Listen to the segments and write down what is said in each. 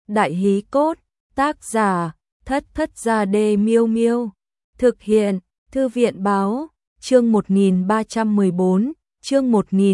Đại hí cốt, tác giả, Thất Thất Gia Đê Miêu Miêu. Thực hiện, Thư viện báo, chương 1314, chương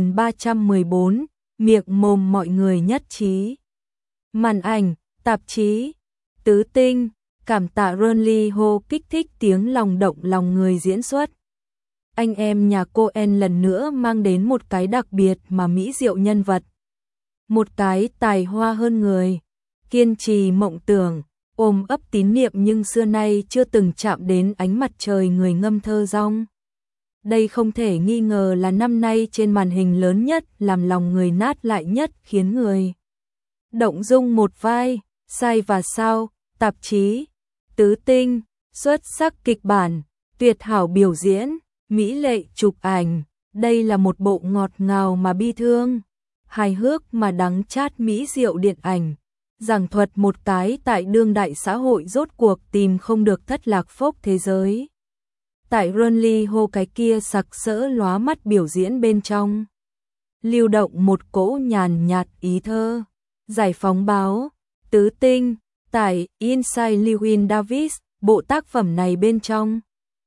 1314, miệng mồm mọi người nhất trí. Màn ảnh, tạp chí, Tứ Tinh, cảm tạ Ronly Ho kích thích tiếng lòng động lòng người diễn xuất. Anh em nhà Coen lần nữa mang đến một cái đặc biệt mà mỹ diệu nhân vật. Một cái tài hoa hơn người, kiên trì mộng tưởng, ôm ấp tín niệm nhưng xưa nay chưa từng chạm đến ánh mặt trời người ngâm thơ rong. Đây không thể nghi ngờ là năm nay trên màn hình lớn nhất, làm lòng người nát lại nhất, khiến người động dung một vai. Sai và sao, tạp chí, Tứ Tinh, xuất sắc kịch bản, tuyệt hảo biểu diễn, mỹ lệ chụp ảnh. Đây là một bộ ngọt ngào mà bi thương, hài hước mà đắng chát mỹ diệu điện ảnh, giảng thuật một cái tại đương đại xã hội rốt cuộc tìm không được thất lạc phốc thế giới. Tại Ronly Ho cái kia sặc sỡ lóa mắt biểu diễn bên trong, lưu động một cỗ nhàn nhạt ý thơ. Giải phóng báo, Tứ Tinh, tại Inside Llewyn Davis, bộ tác phẩm này bên trong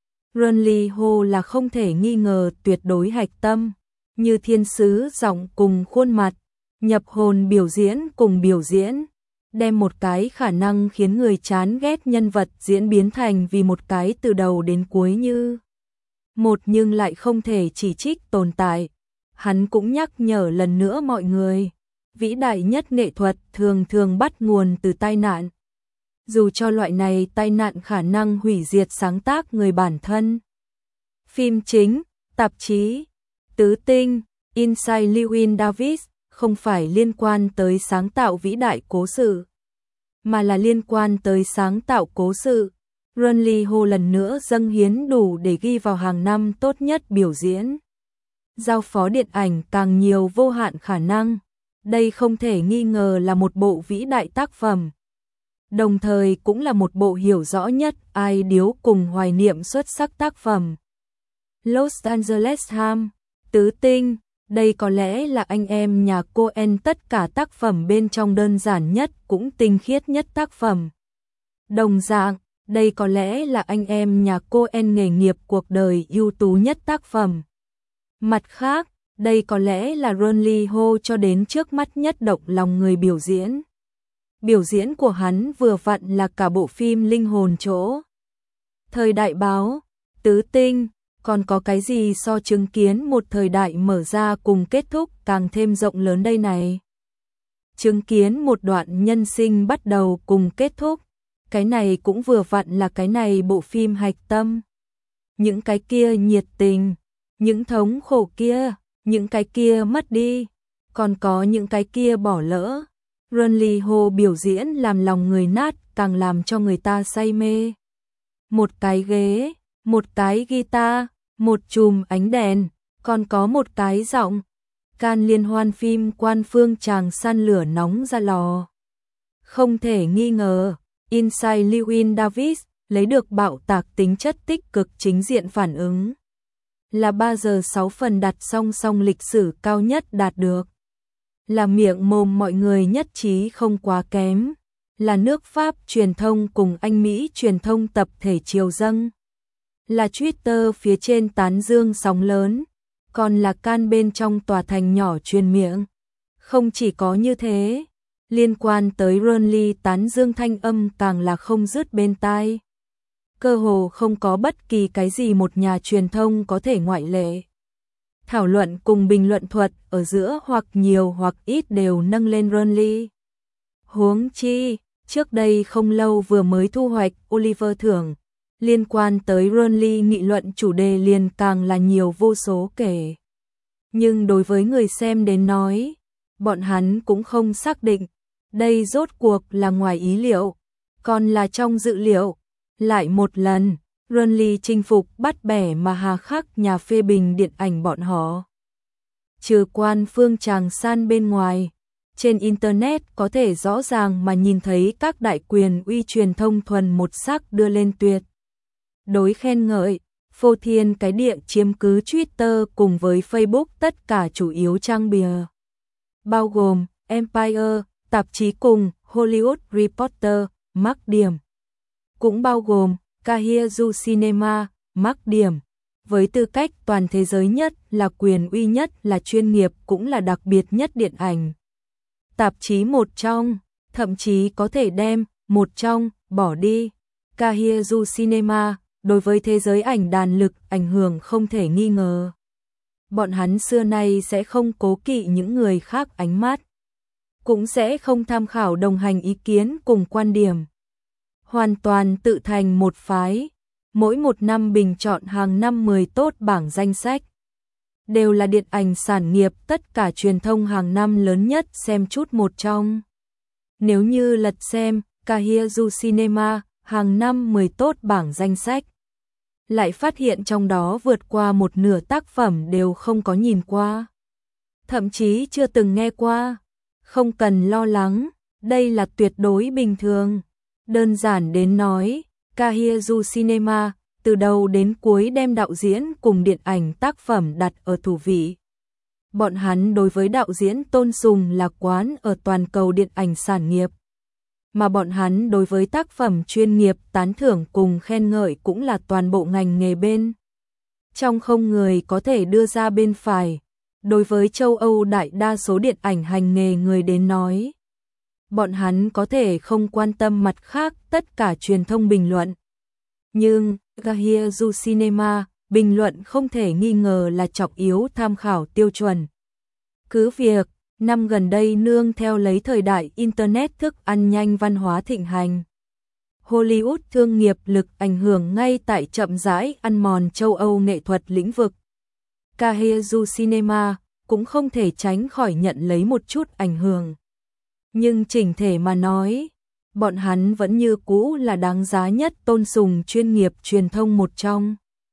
Ronly Ho là không thể nghi ngờ tuyệt đối hạch tâm, như thiên sứ giọng cùng khuôn mặt, nhập hồn biểu diễn cùng biểu diễn, đem một cái khả năng khiến người chán ghét nhân vật diễn biến thành vì một cái từ đầu đến cuối như một nhưng lại không thể chỉ trích tồn tại. Hắn cũng nhắc nhở lần nữa mọi người, vĩ đại nhất nghệ thuật thường thường bắt nguồn từ tai nạn. Dù cho loại này tai nạn khả năng hủy diệt sáng tác người bản thân. Phim chính, tạp chí, Tứ Tinh, Inside Llewyn Davis không phải liên quan tới sáng tạo vĩ đại cố sự, mà là liên quan tới sáng tạo cố sự. Ronly Ho lần nữa dâng hiến đủ để ghi vào hàng năm tốt nhất biểu diễn. Giao phó điện ảnh càng nhiều vô hạn khả năng. Đây không thể nghi ngờ là một bộ vĩ đại tác phẩm. Đồng thời cũng là một bộ hiểu rõ nhất ai điếu cùng hoài niệm xuất sắc tác phẩm. Los Angeles Times, Tứ Tinh, đây có lẽ là anh em nhà Coen tất cả tác phẩm bên trong đơn giản nhất cũng tinh khiết nhất tác phẩm. Đồng dạng, đây có lẽ là anh em nhà Coen nghề nghiệp cuộc đời ưu tú nhất tác phẩm. Mặt khác, đây có lẽ là Ronly Ho cho đến trước mắt nhất động lòng người biểu diễn. Biểu diễn của hắn vừa vặn là cả bộ phim linh hồn chỗ. Thời đại báo, Tứ Tinh, còn có cái gì so chứng kiến một thời đại mở ra cùng kết thúc càng thêm rộng lớn đây này. Chứng kiến một đoạn nhân sinh bắt đầu cùng kết thúc, cái này cũng vừa vặn là cái này bộ phim hạch tâm. Những cái kia nhiệt tình, những thống khổ kia, những cái kia mất đi, còn có những cái kia bỏ lỡ. Ronly Ho biểu diễn làm lòng người nát, càng làm cho người ta say mê. Một cái ghế, một cái guitar, một chùm ánh đèn, còn có một cái giọng. Can liên hoan phim quan phương chàng săn lửa nóng ra lò. Không thể nghi ngờ, Inside Llewyn Davis lấy được bạo tạc tính chất tích cực chính diện phản ứng. Là 3 giờ 6 phần đặt song song lịch sử cao nhất đạt được. Là miệng mồm mọi người nhất trí không quá kém. Là nước Pháp truyền thông cùng Anh Mỹ truyền thông tập thể triều dâng. Là Twitter phía trên tán dương sóng lớn. Còn là Can bên trong tòa thành nhỏ truyền miệng. Không chỉ có như thế, liên quan tới Ronly tán dương thanh âm càng là không dứt bên tai. Cơ hồ không có bất kỳ cái gì một nhà truyền thông có thể ngoại lệ. Thảo luận cùng bình luận thuật ở giữa hoặc nhiều hoặc ít đều nâng lên Ronly. Huống chi, trước đây không lâu vừa mới thu hoạch Oliver thưởng, liên quan tới Ronly nghị luận chủ đề liền càng là nhiều vô số kể. Nhưng đối với người xem đến nói, bọn hắn cũng không xác định, đây rốt cuộc là ngoài ý liệu, còn là trong dự liệu. Lại một lần, Ronly chinh phục bắt bẻ mà hà khắc nhà phê bình điện ảnh bọn họ. Trừ quan phương chàng san bên ngoài, trên Internet có thể rõ ràng mà nhìn thấy các đại quyền uy truyền thông thuần một sắc đưa lên tuyệt đối khen ngợi, phô thiên cái địa chiếm cứ Twitter cùng với Facebook tất cả chủ yếu trang bìa. Bao gồm Empire, tạp chí cùng Hollywood Reporter, mắc điểm. Cũng bao gồm Kahizu Cinema, mắc điểm. Với tư cách toàn thế giới nhất, là quyền uy nhất, là chuyên nghiệp, cũng là đặc biệt nhất điện ảnh. Tạp chí một trong, thậm chí có thể đem một trong bỏ đi. Kahizu Cinema, đối với thế giới ảnh đàn lực ảnh hưởng không thể nghi ngờ. Bọn hắn xưa nay sẽ không cố kỵ những người khác ánh mắt, cũng sẽ không tham khảo đồng hành ý kiến cùng quan điểm. Hoàn toàn tự thành một phái, mỗi một năm bình chọn hàng năm 10 tốt bảng danh sách. Đều là điện ảnh sản nghiệp tất cả truyền thông hàng năm lớn nhất xem chút một trong. Nếu như lật xem Kahizu Cinema hàng năm 10 tốt bảng danh sách, lại phát hiện trong đó vượt qua một nửa tác phẩm đều không có nhìn qua, thậm chí chưa từng nghe qua. Không cần lo lắng, đây là tuyệt đối bình thường. Đơn giản đến nói, Kahizu Cinema từ đầu đến cuối đem đạo diễn cùng điện ảnh tác phẩm đặt ở thủ vị. Bọn hắn đối với đạo diễn tôn sùng là quán ở toàn cầu điện ảnh sản nghiệp, mà bọn hắn đối với tác phẩm chuyên nghiệp tán thưởng cùng khen ngợi cũng là toàn bộ ngành nghề bên trong, không người có thể đưa ra bên phải. Đối với châu Âu đại đa số điện ảnh hành nghề người đến nói, bọn hắn có thể không quan tâm mặt khác tất cả truyền thông bình luận. Nhưng Kahizu Cinema, bình luận không thể nghi ngờ là trọng yếu tham khảo tiêu chuẩn. Cứ việc, năm gần đây nương theo lấy thời đại Internet thức ăn nhanh văn hóa thịnh hành, Hollywood thương nghiệp lực ảnh hưởng ngay tại chậm rãi ăn mòn châu Âu nghệ thuật lĩnh vực. Kahizu Cinema cũng không thể tránh khỏi nhận lấy một chút ảnh hưởng. Nhưng chỉnh thể mà nói, bọn hắn vẫn như cũ là đáng giá nhất tôn sùng chuyên nghiệp truyền thông một trong.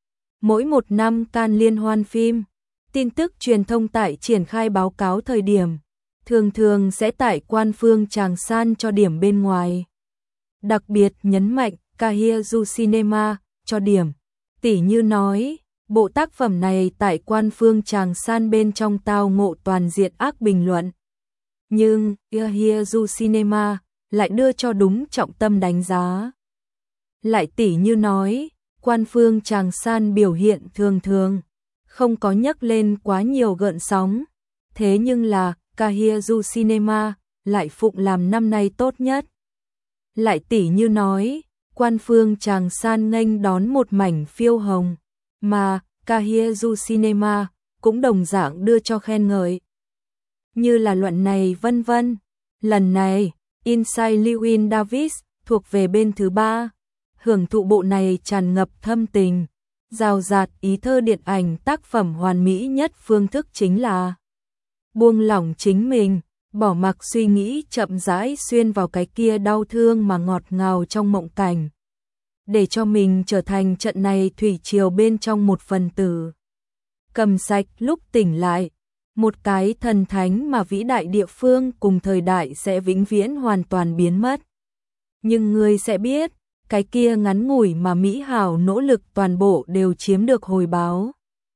Mỗi một năm Cannes liên hoan phim, tin tức truyền thông tại triển khai báo cáo thời điểm, thường sẽ tại quan phương tràng san cho điểm bên ngoài. Đặc biệt nhấn mạnh Kahizu Cinema cho điểm, tỉ như nói, bộ tác phẩm này tại quan phương tràng san bên trong tao ngộ toàn diện ác bình luận. Nhưng Kahizu Cinema lại đưa cho đúng trọng tâm đánh giá. Lại tỉ như nói, quan phương tràng san biểu hiện thường, không có nhắc lên quá nhiều gợn sóng. Thế nhưng là Kahizu Cinema lại phụng làm năm nay tốt nhất. Lại tỉ như nói, quan phương tràng san nghênh đón một mảnh phiêu hồng, mà Kahizu Cinema cũng đồng dạng đưa cho khen ngợi. Như là luận này vân vân. Lần này, Inside Llewyn Davis thuộc về bên thứ ba, hưởng thụ bộ này tràn ngập thâm tình, rào rạt ý thơ điện ảnh tác phẩm hoàn mỹ nhất. Phương thức chính là buông lỏng chính mình, bỏ mặc suy nghĩ, chậm rãi xuyên vào cái kia đau thương mà ngọt ngào trong mộng cảnh, để cho mình trở thành trận này thủy triều bên trong một phần tử. Cầm sạch lúc tỉnh lại, một cái thần thánh mà vĩ đại địa phương cùng thời đại sẽ vĩnh viễn hoàn toàn biến mất. Nhưng ngươi sẽ biết, cái kia ngắn ngủi mà mỹ hảo nỗ lực toàn bộ đều chiếm được hồi báo.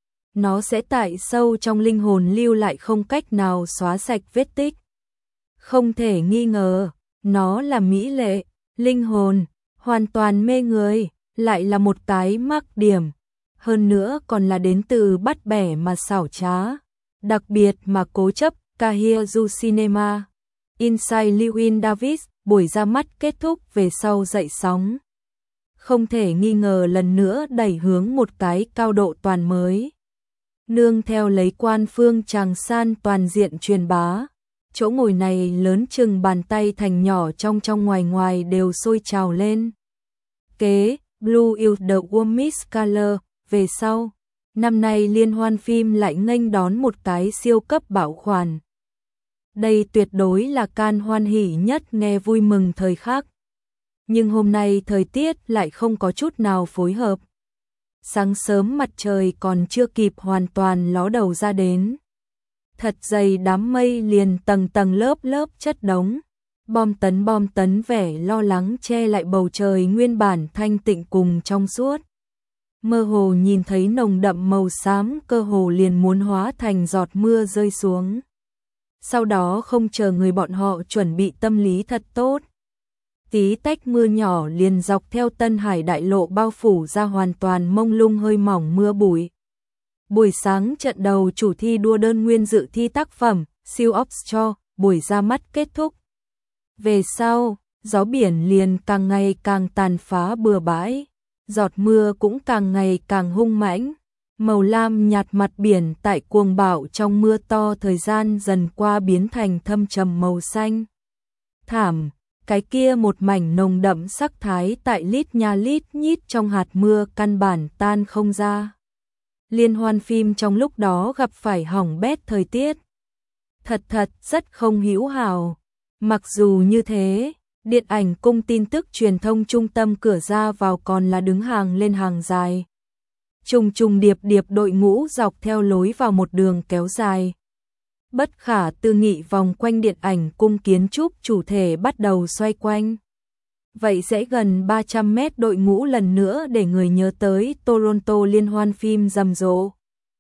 Nó sẽ tại sâu trong linh hồn lưu lại không cách nào xóa sạch vết tích. Không thể nghi ngờ, nó là mỹ lệ, linh hồn, hoàn toàn mê người, lại là một cái mắc điểm. Hơn nữa còn là đến từ bắt bẻ mà xảo trá, đặc biệt mà cố chấp. Kahizu Cinema, Inside Llewyn Davis, buổi ra mắt kết thúc về sau dậy sóng. Không thể nghi ngờ lần nữa đẩy hướng một cái cao độ toàn mới. Nương theo lấy quan phương tràng san toàn diện truyền bá, chỗ ngồi này lớn chừng bàn tay thành nhỏ trong ngoài đều sôi trào lên. Kế Blue is the warmest color về sau, năm nay liên hoan phim lại nghênh đón một cái siêu cấp bảo khoản. Đây tuyệt đối là Cannes hoan hỉ nhất nghe vui mừng thời khắc. Nhưng hôm nay thời tiết lại không có chút nào phối hợp. Sáng sớm mặt trời còn chưa kịp hoàn toàn ló đầu ra đến, thật dày đám mây liền tầng lớp chất đống, bom tấn vẻ lo lắng che lại bầu trời nguyên bản thanh tịnh cùng trong suốt. Mơ hồ nhìn thấy nồng đậm màu xám, cơ hồ liền muốn hóa thành giọt mưa rơi xuống. sau đó không chờ người bọn họ chuẩn bị tâm lý thật tốt. Tí tách mưa nhỏ liền dọc theo Tân Hải đại lộ bao phủ ra hoàn toàn mông lung hơi mỏng mưa bụi. Buổi sáng trận đầu chủ thi đua đơn nguyên dự thi tác phẩm, siêu offshore, buổi ra mắt kết thúc. Về sau, gió biển liền càng ngày càng tàn phá bừa bãi, giọt mưa cũng càng ngày càng hung mãnh. Màu lam nhạt mặt biển tại cuồng bão trong mưa to thời gian dần qua biến thành thâm trầm màu xanh. Thảm, cái kia một mảnh nồng đậm sắc thái tại lít nha lít nhít trong hạt mưa căn bản tan không ra. Liên hoan phim trong lúc đó gặp phải hỏng bét thời tiết. Thật rất không hữu hảo. Mặc dù như thế, điện ảnh cung tin tức truyền thông trung tâm cửa ra vào còn là đứng hàng lên hàng dài. Trùng điệp đội ngũ dọc theo lối vào một đường kéo dài. Bất khả tư nghị vòng quanh điện ảnh cung kiến trúc chủ thể bắt đầu xoay quanh. Vậy sẽ gần 300 mét đội ngũ lần nữa để người nhớ tới Toronto liên hoan phim rầm rộ.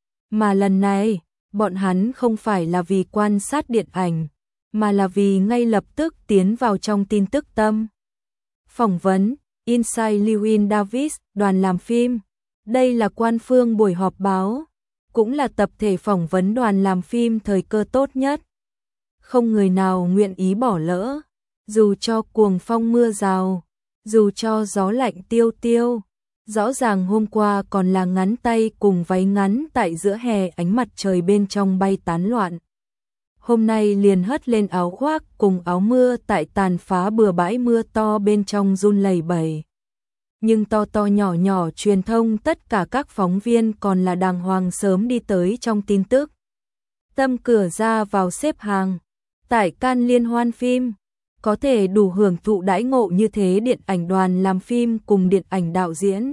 Mà lần này, bọn hắn không phải là vì quan sát điện ảnh, mà là vì ngay lập tức tiến vào trong tin tức tâm. Phỏng vấn, Inside Llewyn Davis, đoàn làm phim. Đây là quan phương buổi họp báo, cũng là tập thể phỏng vấn đoàn làm phim thời cơ tốt nhất. Không người nào nguyện ý bỏ lỡ, dù cho cuồng phong mưa rào, dù cho gió lạnh tiêu tiêu. Rõ ràng hôm qua còn là ngắn tay cùng váy ngắn tại giữa hè ánh mặt trời bên trong bay tán loạn. Hôm nay liền hất lên áo khoác cùng áo mưa tại tàn phá bừa bãi mưa to bên trong run lẩy bẩy. Nhưng to nhỏ truyền thông tất cả các phóng viên còn là đàng hoàng sớm đi tới trong tin tức. Tâm cửa ra vào xếp hàng. Tại Cannes liên hoan phim, có thể đủ hưởng thụ đãi ngộ như thế điện ảnh đoàn làm phim cùng điện ảnh đạo diễn.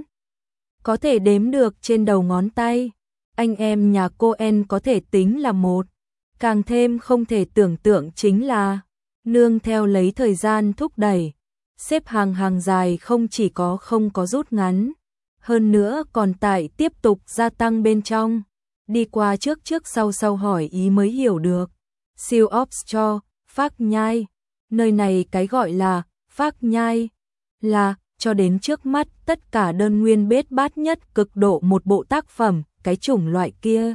Có thể đếm được trên đầu ngón tay. Anh em nhà Coen có thể tính là một. Càng thêm không thể tưởng tượng chính là nương theo lấy thời gian thúc đẩy. Xếp hàng dài không chỉ không có rút ngắn, hơn nữa còn tại tiếp tục gia tăng bên trong. Đi qua trước sau hỏi ý mới hiểu được. Siêu offshore, Phác Nhai. Nơi này cái gọi là Phác Nhai là cho đến trước mắt tất cả đơn nguyên bết bát nhất cực độ một bộ tác phẩm, cái chủng loại kia.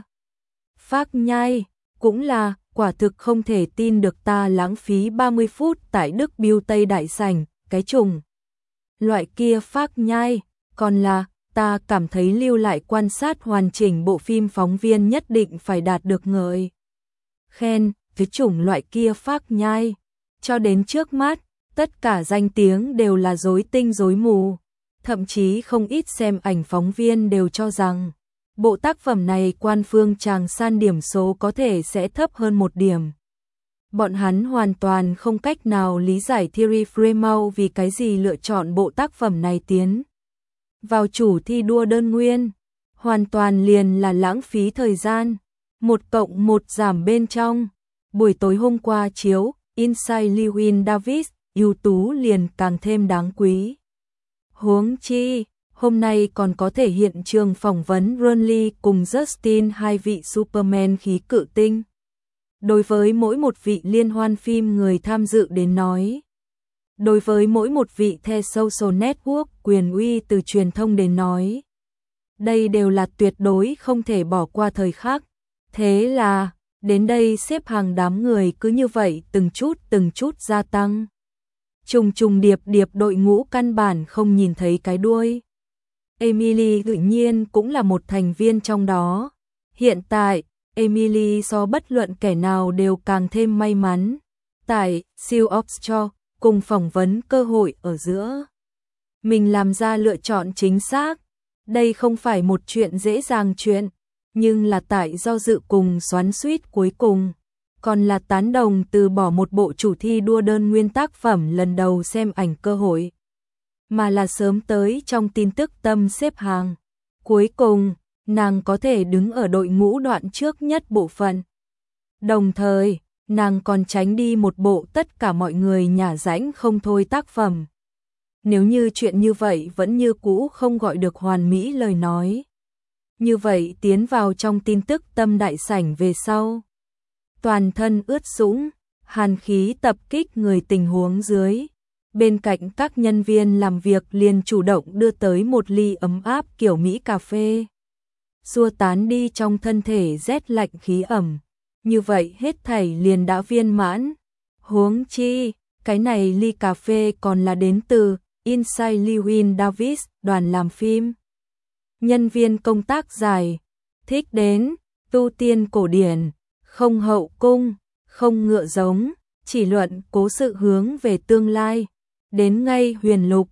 Phác Nhai cũng là quả thực không thể tin được ta lãng phí 30 phút tại Đức Biêu Tây Đại Sảnh. Cái chủng loại kia Phác Nhai, còn là ta cảm thấy lưu lại quan sát hoàn chỉnh bộ phim phóng viên nhất định phải đạt được ngợi khen. Cái chủng loại kia Phác Nhai, cho đến trước mắt, tất cả danh tiếng đều là rối tinh rối mù. Thậm chí không ít xem ảnh phóng viên đều cho rằng bộ tác phẩm này quan phương chàng san điểm số có thể sẽ thấp hơn 1 điểm. Bọn hắn hoàn toàn không cách nào lý giải Thierry Frémaux vì cái gì lựa chọn bộ tác phẩm này tiến vào chủ thi đua đơn nguyên. Hoàn toàn liền là lãng phí thời gian. 1+1 giảm bên trong. Buổi tối hôm qua chiếu Inside Llewyn Davis, ưu tú liền càng thêm đáng quý. Huống chi, hôm nay còn có thể hiện trường phỏng vấn Ron Lee cùng Justin, hai vị Superman khí cự tinh. Đối với mỗi một vị liên hoan phim người tham dự đến nói, đối với mỗi một vị The Social Network quyền uy từ truyền thông đến nói, đây đều là tuyệt đối không thể bỏ qua thời khắc. Thế là, đến đây xếp hàng đám người cứ như vậy từng chút gia tăng. Trùng điệp đội ngũ căn bản không nhìn thấy cái đuôi. Emily tự nhiên cũng là một thành viên trong đó. Hiện tại, Emily so bất luận kẻ nào đều càng thêm may mắn. Tại siêu offshore, cùng phỏng vấn cơ hội ở giữa. Mình làm ra lựa chọn chính xác. Đây không phải một chuyện dễ dàng chuyện, nhưng là tại do dự cùng xoắn xuýt cuối cùng. Còn là tán đồng từ bỏ một bộ chủ thi đua đơn nguyên tác phẩm lần đầu xem ảnh cơ hội. Mà là sớm tới trong tin tức tâm xếp hàng. Cuối cùng, nàng có thể đứng ở đội ngũ đoạn trước nhất bộ phận. Đồng thời, nàng còn tránh đi một bộ tất cả mọi người nhả rãnh không thôi tác phẩm. Nếu như chuyện như vậy vẫn như cũ không gọi được hoàn mỹ lời nói. Như vậy tiến vào trong tin tức tâm đại sảnh về sau. toàn thân ướt sũng, hàn khí tập kích người tình huống dưới. Bên cạnh các nhân viên làm việc liền chủ động đưa tới một ly ấm áp kiểu Mỹ cà phê, xua tán đi trong thân thể rét lạnh khí ẩm. Như vậy hết thảy liền đã viên mãn. Huống chi, cái này ly cà phê còn là đến từ Inside Llewyn Davis, đoàn làm phim. Nhân viên công tác dài, thích đến, tu tiên cổ điển, không hậu cung, không ngựa giống, chỉ luận cố sự hướng về tương lai. Đến ngay huyền lục,